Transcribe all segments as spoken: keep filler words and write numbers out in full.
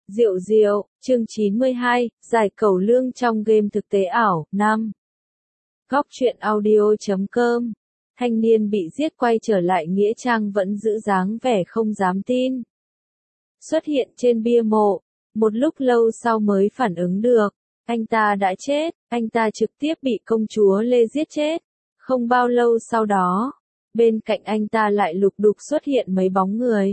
Diệu diệu, chương chín mươi hai, giải cẩu lương trong game thực tế ảo, năm. Góc truyện audio chấm com. Thanh niên bị giết quay trở lại nghĩa trang vẫn giữ dáng vẻ không dám tin. Xuất hiện trên bia mộ, một lúc lâu sau mới phản ứng được, anh ta đã chết, anh ta trực tiếp bị công chúa Lê giết chết. Không bao lâu sau đó, bên cạnh anh ta lại lục đục xuất hiện mấy bóng người.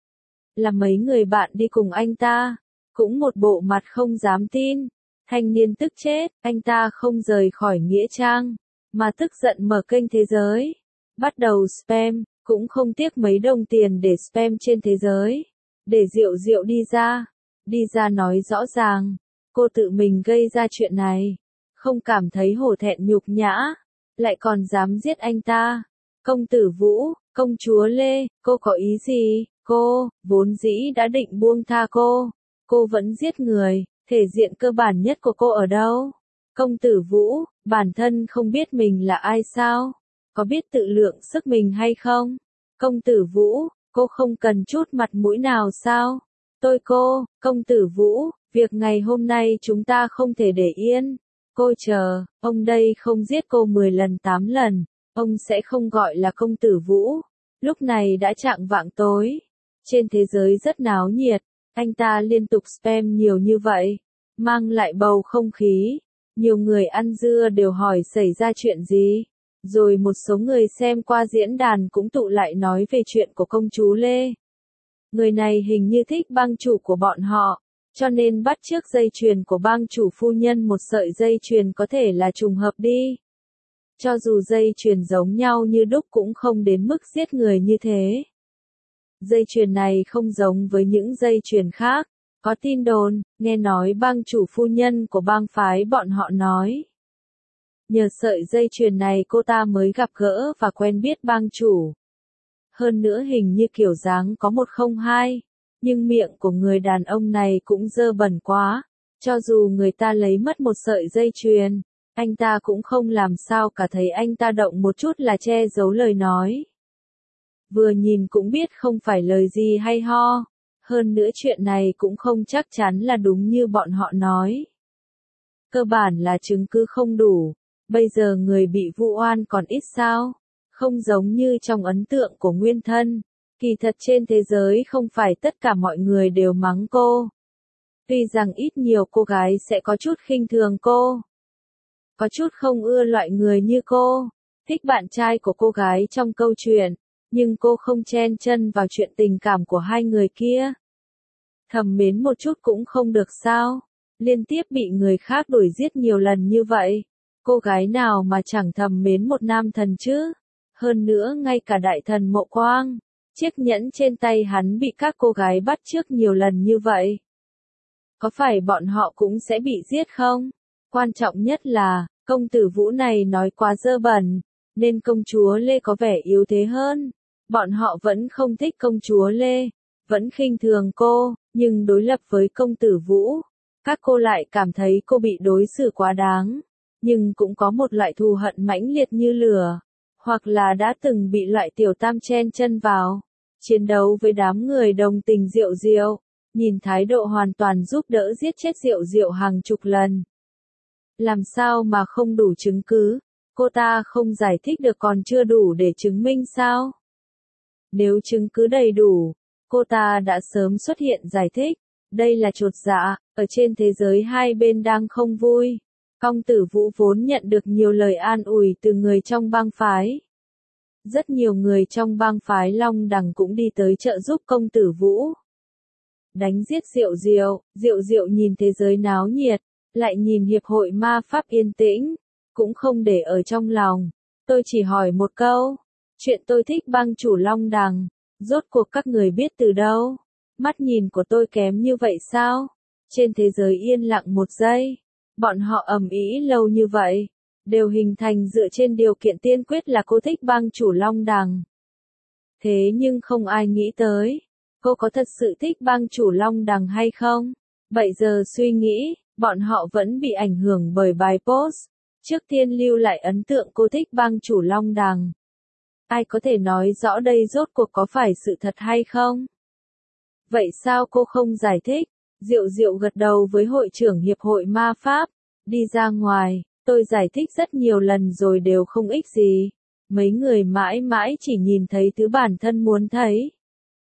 Là mấy người bạn đi cùng anh ta, cũng một bộ mặt không dám tin. Thanh niên tức chết, anh ta không rời khỏi nghĩa trang, mà tức giận mở kênh thế giới, bắt đầu spam, cũng không tiếc mấy đồng tiền để spam trên thế giới, để Diệu Diệu đi ra, đi ra nói rõ ràng, cô tự mình gây ra chuyện này, không cảm thấy hổ thẹn nhục nhã, lại còn dám giết anh ta. Công tử Vũ, công chúa Lê, cô có ý gì? Cô, vốn dĩ đã định buông tha cô, cô vẫn giết người, thể diện cơ bản nhất của cô ở đâu? Công tử Vũ, bản thân không biết mình là ai sao? Có biết tự lượng sức mình hay không? Công tử Vũ, cô không cần chút mặt mũi nào sao? Tôi cô, công tử Vũ, việc ngày hôm nay chúng ta không thể để yên. Cô chờ, ông đây không giết cô mười lần tám lần, ông sẽ không gọi là công tử Vũ. Lúc này đã chạng vạng tối. Trên thế giới rất náo nhiệt, anh ta liên tục spam nhiều như vậy, mang lại bầu không khí. Nhiều người ăn dưa đều hỏi xảy ra chuyện gì, rồi một số người xem qua diễn đàn cũng tụ lại nói về chuyện của công chúa Lê. Người này hình như thích bang chủ của bọn họ, cho nên bắt chước dây chuyền của bang chủ phu nhân. Một sợi dây chuyền có thể là trùng hợp đi. Cho dù dây chuyền giống nhau như đúc cũng không đến mức giết người như thế. Dây chuyền này không giống với những dây chuyền khác, có tin đồn, nghe nói bang chủ phu nhân của bang phái bọn họ nói. Nhờ sợi dây chuyền này cô ta mới gặp gỡ và quen biết bang chủ. Hơn nữa hình như kiểu dáng có một không hai, nhưng miệng của người đàn ông này cũng dơ bẩn quá, cho dù người ta lấy mất một sợi dây chuyền, anh ta cũng không làm sao cả, thấy anh ta động một chút là che giấu lời nói. Vừa nhìn cũng biết không phải lời gì hay ho, hơn nữa chuyện này cũng không chắc chắn là đúng như bọn họ nói. Cơ bản là chứng cứ không đủ, bây giờ người bị vụ oan còn ít sao, không giống như trong ấn tượng của nguyên thân, kỳ thật trên thế giới không phải tất cả mọi người đều mắng cô. Tuy rằng ít nhiều cô gái sẽ có chút khinh thường cô, có chút không ưa loại người như cô, thích bạn trai của cô gái trong câu chuyện. Nhưng cô không chen chân vào chuyện tình cảm của hai người kia. Thầm mến một chút cũng không được sao? Liên tiếp bị người khác đuổi giết nhiều lần như vậy. Cô gái nào mà chẳng thầm mến một nam thần chứ? Hơn nữa ngay cả đại thần Mộ Quang, chiếc nhẫn trên tay hắn bị các cô gái bắt chước nhiều lần như vậy. Có phải bọn họ cũng sẽ bị giết không? Quan trọng nhất là, công tử Vũ này nói quá dơ bẩn, nên công chúa Lê có vẻ yếu thế hơn. Bọn họ vẫn không thích công chúa Lê, vẫn khinh thường cô, nhưng đối lập với công tử Vũ, các cô lại cảm thấy cô bị đối xử quá đáng, nhưng cũng có một loại thù hận mãnh liệt như lửa, hoặc là đã từng bị loại tiểu tam chen chân vào, chiến đấu với đám người đồng tình Diệu Diệu, nhìn thái độ hoàn toàn giúp đỡ giết chết Diệu Diệu hàng chục lần. Làm sao mà không đủ chứng cứ, cô ta không giải thích được còn chưa đủ để chứng minh sao? Nếu chứng cứ đầy đủ, cô ta đã sớm xuất hiện giải thích. Đây là chột dạ, ở trên thế giới hai bên đang không vui. Công tử Vũ vốn nhận được nhiều lời an ủi từ người trong bang phái. Rất nhiều người trong bang phái Long Đằng cũng đi tới trợ giúp công tử Vũ. Đánh giết Diệu Diệu, Diệu Diệu nhìn thế giới náo nhiệt, lại nhìn hiệp hội ma pháp yên tĩnh, cũng không để ở trong lòng. Tôi chỉ hỏi một câu. Chuyện tôi thích bang chủ Long Đằng, rốt cuộc các người biết từ đâu? Mắt nhìn của tôi kém như vậy sao? Trên thế giới yên lặng một giây, bọn họ ầm ĩ lâu như vậy, đều hình thành dựa trên điều kiện tiên quyết là cô thích bang chủ Long Đằng. Thế nhưng không ai nghĩ tới, cô có thật sự thích bang chủ Long Đằng hay không? Bây giờ suy nghĩ, bọn họ vẫn bị ảnh hưởng bởi bài post. Trước tiên lưu lại ấn tượng cô thích bang chủ Long Đằng. Ai có thể nói rõ đây rốt cuộc có phải sự thật hay không? Vậy sao cô không giải thích? Diệu Diệu gật đầu với hội trưởng hiệp hội ma pháp, đi ra ngoài, tôi giải thích rất nhiều lần rồi đều không ích gì. Mấy người mãi mãi chỉ nhìn thấy thứ bản thân muốn thấy.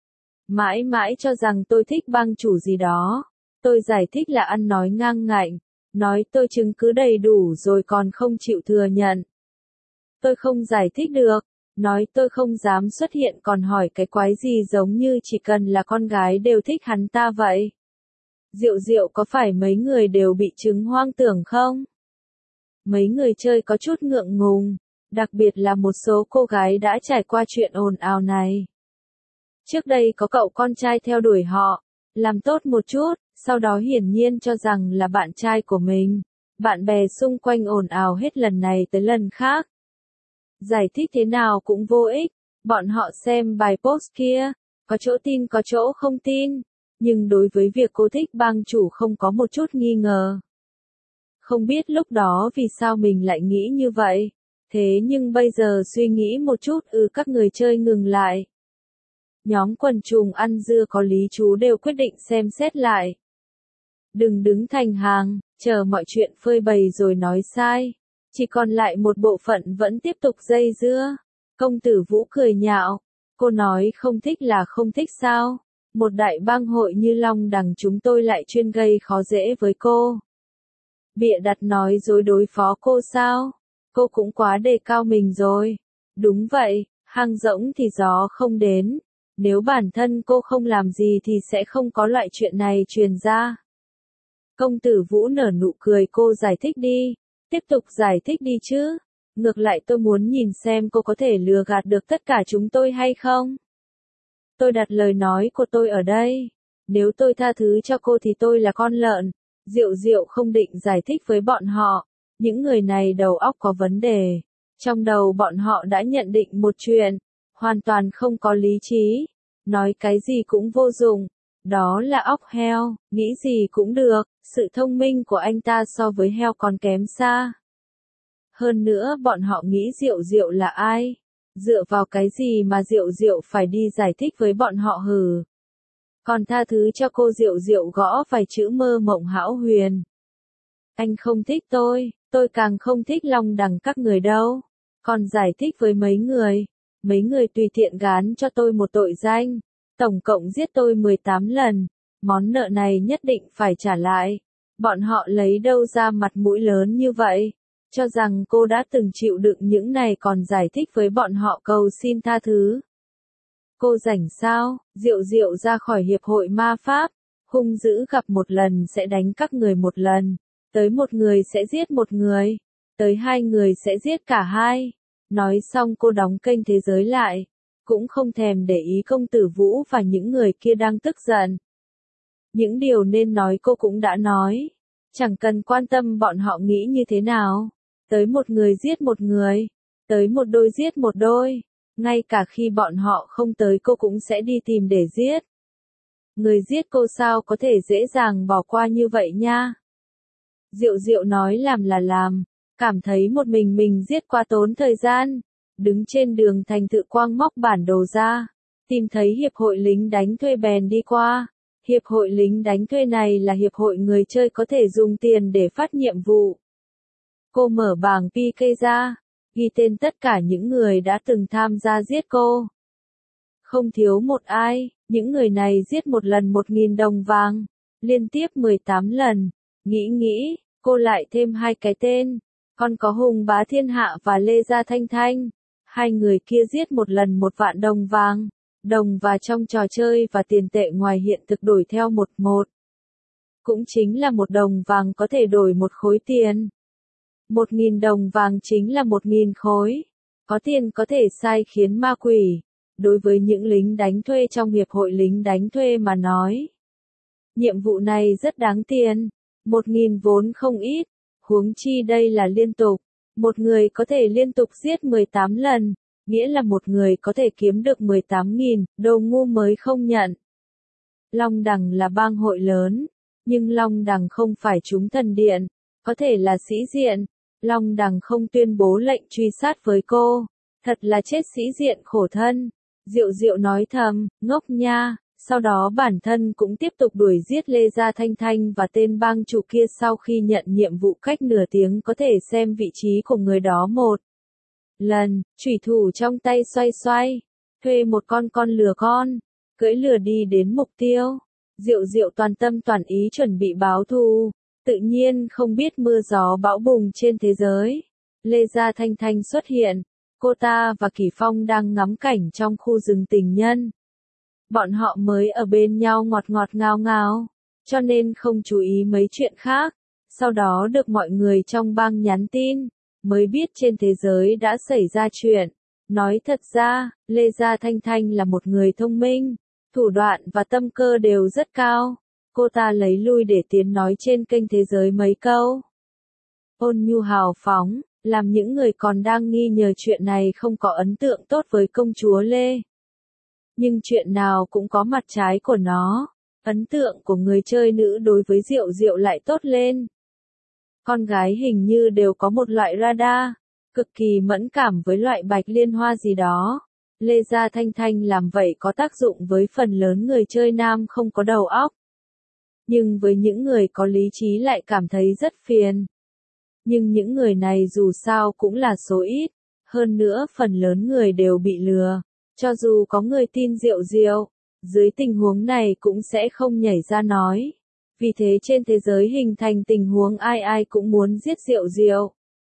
Mãi mãi cho rằng tôi thích bang chủ gì đó. Tôi giải thích là ăn nói ngang ngạnh, nói tôi chứng cứ đầy đủ rồi còn không chịu thừa nhận. Tôi không giải thích được, nói tôi không dám xuất hiện còn hỏi cái quái gì giống như chỉ cần là con gái đều thích hắn ta vậy. Diệu Diệu có phải mấy người đều bị chứng hoang tưởng không? Mấy người chơi có chút ngượng ngùng, đặc biệt là một số cô gái đã trải qua chuyện ồn ào này. Trước đây có cậu con trai theo đuổi họ, làm tốt một chút, sau đó hiển nhiên cho rằng là bạn trai của mình. Bạn bè xung quanh ồn ào hết lần này tới lần khác. Giải thích thế nào cũng vô ích, bọn họ xem bài post kia, có chỗ tin có chỗ không tin, nhưng đối với việc cô thích bang chủ không có một chút nghi ngờ. Không biết lúc đó vì sao mình lại nghĩ như vậy, thế nhưng bây giờ suy nghĩ một chút ừ các người chơi ngừng lại. Nhóm quần trùng ăn dưa có lý chú đều quyết định xem xét lại. Đừng đứng thành hàng, chờ mọi chuyện phơi bày rồi nói sai. Chỉ còn lại một bộ phận vẫn tiếp tục dây dưa. Công tử Vũ cười nhạo. Cô nói không thích là không thích sao? Một đại bang hội như Long Đằng chúng tôi lại chuyên gây khó dễ với cô. Bịa đặt nói dối đối phó cô sao? Cô cũng quá đề cao mình rồi. Đúng vậy, hang rỗng thì gió không đến. Nếu bản thân cô không làm gì thì sẽ không có loại chuyện này truyền ra. Công tử Vũ nở nụ cười cô giải thích đi. Tiếp tục giải thích đi chứ. Ngược lại tôi muốn nhìn xem cô có thể lừa gạt được tất cả chúng tôi hay không. Tôi đặt lời nói của tôi ở đây. Nếu tôi tha thứ cho cô thì tôi là con lợn. Diệu Diệu không định giải thích với bọn họ. Những người này đầu óc có vấn đề. Trong đầu bọn họ đã nhận định một chuyện. Hoàn toàn không có lý trí. Nói cái gì cũng vô dụng. Đó là óc heo, nghĩ gì cũng được. Sự thông minh của anh ta so với heo còn kém xa. Hơn nữa bọn họ nghĩ Diệu Diệu là ai? Dựa vào cái gì mà Diệu Diệu phải đi giải thích với bọn họ hừ? Còn tha thứ cho cô Diệu Diệu gõ vài chữ mơ mộng hão huyền. Anh không thích tôi, tôi càng không thích Long Đằng các người đâu. Còn giải thích với mấy người, mấy người tùy tiện gán cho tôi một tội danh. Tổng cộng giết tôi mười tám lần, món nợ này nhất định phải trả lại. Bọn họ lấy đâu ra mặt mũi lớn như vậy? Cho rằng cô đã từng chịu đựng những này còn giải thích với bọn họ cầu xin tha thứ. Cô rảnh sao? Diệu Diệu ra khỏi hiệp hội ma pháp, hung dữ gặp một lần sẽ đánh các người một lần, tới một người sẽ giết một người, tới hai người sẽ giết cả hai. Nói xong cô đóng kênh thế giới lại, cũng không thèm để ý công tử Vũ và những người kia đang tức giận. Những điều nên nói cô cũng đã nói, chẳng cần quan tâm bọn họ nghĩ như thế nào. Tới một người giết một người, tới một đôi giết một đôi, ngay cả khi bọn họ không tới cô cũng sẽ đi tìm để giết. Người giết cô sao có thể dễ dàng bỏ qua như vậy nha. Diệu Diệu nói làm là làm, cảm thấy một mình mình giết quá tốn thời gian. Đứng trên đường thành Tự Quang móc bản đồ ra, tìm thấy hiệp hội lính đánh thuê bèn đi qua. Hiệp hội lính đánh thuê này là hiệp hội người chơi có thể dùng tiền để phát nhiệm vụ. Cô mở bảng pê ca ra, ghi tên tất cả những người đã từng tham gia giết cô. Không thiếu một ai, những người này giết một lần một nghìn đồng vàng, liên tiếp mười tám lần. Nghĩ nghĩ, cô lại thêm hai cái tên, còn có Hùng Bá Thiên Hạ và Lê Gia Thanh Thanh. Hai người kia giết một lần một vạn đồng vàng, đồng và trong trò chơi và tiền tệ ngoài hiện thực đổi theo một một. Cũng chính là một đồng vàng có thể đổi một khối tiền. Một nghìn đồng vàng chính là một nghìn khối. Có tiền có thể sai khiến ma quỷ. Đối với những lính đánh thuê trong hiệp hội lính đánh thuê mà nói, nhiệm vụ này rất đáng tiền. Một nghìn vốn không ít, huống chi đây là liên tục. Một người có thể liên tục giết mười tám lần, nghĩa là một người có thể kiếm được mười tám nghìn, đồ ngu mới không nhận. Long Đằng là bang hội lớn, nhưng Long Đằng không phải chúng thần điện, có thể là sĩ diện. Long Đằng không tuyên bố lệnh truy sát với cô, thật là chết sĩ diện khổ thân. Diệu Diệu nói thầm, ngốc nha, Sau đó bản thân cũng tiếp tục đuổi giết Lê Gia Thanh Thanh và tên bang chủ kia sau khi nhận nhiệm vụ cách nửa tiếng có thể xem vị trí của người đó một lần, chủy thủ trong tay xoay xoay, thuê một con con lừa con, cưỡi lừa đi đến mục tiêu. Diệu Diệu toàn tâm toàn ý chuẩn bị báo thù, tự nhiên không biết mưa gió bão bùng trên thế giới. Lê Gia Thanh Thanh xuất hiện, cô ta và Kỳ Phong đang ngắm cảnh trong khu rừng tình nhân. Bọn họ mới ở bên nhau ngọt ngọt ngào ngào, cho nên không chú ý mấy chuyện khác. Sau đó được mọi người trong bang nhắn tin, mới biết trên thế giới đã xảy ra chuyện. Nói thật ra, Lê Gia Thanh Thanh là một người thông minh, thủ đoạn và tâm cơ đều rất cao. Cô ta lấy lui để tiến nói trên kênh thế giới mấy câu. Ôn nhu hào phóng, làm những người còn đang nghi nhờ chuyện này không có ấn tượng tốt với công chúa Lê. Nhưng chuyện nào cũng có mặt trái của nó, ấn tượng của người chơi nữ đối với Diệu Diệu lại tốt lên. Con gái hình như đều có một loại radar, cực kỳ mẫn cảm với loại bạch liên hoa gì đó. Lê Gia Thanh Thanh làm vậy có tác dụng với phần lớn người chơi nam không có đầu óc. Nhưng với những người có lý trí lại cảm thấy rất phiền. Nhưng những người này dù sao cũng là số ít, hơn nữa phần lớn người đều bị lừa. Cho dù có người tin Diệu Diệu, dưới tình huống này cũng sẽ không nhảy ra nói. Vì thế trên thế giới hình thành tình huống ai ai cũng muốn giết Diệu Diệu.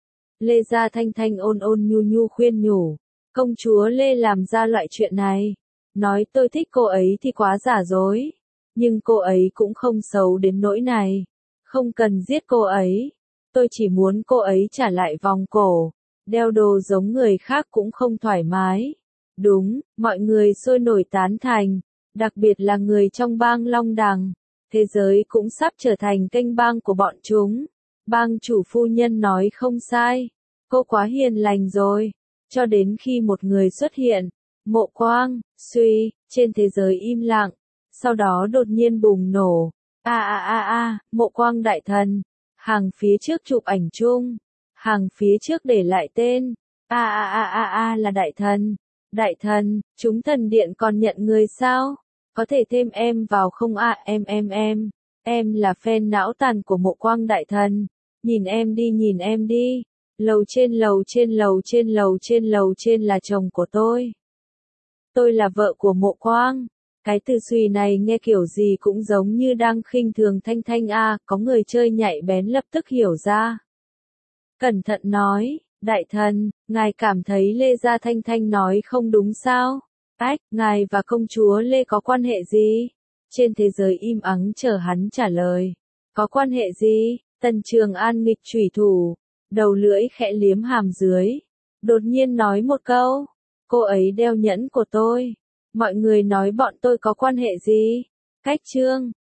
Lê Gia Thanh Thanh ôn ôn nhu nhu khuyên nhủ, công chúa Lê làm ra loại chuyện này. Nói tôi thích cô ấy thì quá giả dối. Nhưng cô ấy cũng không xấu đến nỗi này. Không cần giết cô ấy. Tôi chỉ muốn cô ấy trả lại vòng cổ. Đeo đồ giống người khác cũng không thoải mái. Đúng, mọi người sôi nổi tán thành. Đặc biệt là người trong bang Long Đằng. Thế giới cũng sắp trở thành kênh bang của bọn chúng. Bang chủ phu nhân nói không sai. Cô quá hiền lành rồi. Cho đến khi một người xuất hiện. Mộ Quang, suy, trên thế giới im lặng. Sau đó đột nhiên bùng nổ. A a a a, Mộ Quang đại thần. Hàng phía trước chụp ảnh chung. Hàng phía trước để lại tên. A a a a a là đại thần. Đại thần, chúng thần điện còn nhận người sao? Có thể thêm em vào không ạ? À, em em em. Em là fan não tàn của Mộ Quang đại thần. Nhìn em đi nhìn em đi. Lầu trên lầu trên lầu trên lầu trên lầu trên là chồng của tôi. Tôi là vợ của Mộ Quang. Cái từ suy này nghe kiểu gì cũng giống như đang khinh thường Thanh Thanh a, à, có người chơi nhạy bén lập tức hiểu ra. Cẩn thận nói, đại thần, ngài cảm thấy Lê Gia Thanh Thanh nói không đúng sao? Ách, ngài và công chúa Lê có quan hệ gì? Trên thế giới im ắng chờ hắn trả lời. Có quan hệ gì? Tần Trường An nghịch chủy thủ, đầu lưỡi khẽ liếm hàm dưới. Đột nhiên nói một câu, cô ấy đeo nhẫn của tôi. Mọi người nói bọn tôi có quan hệ gì? Cách chương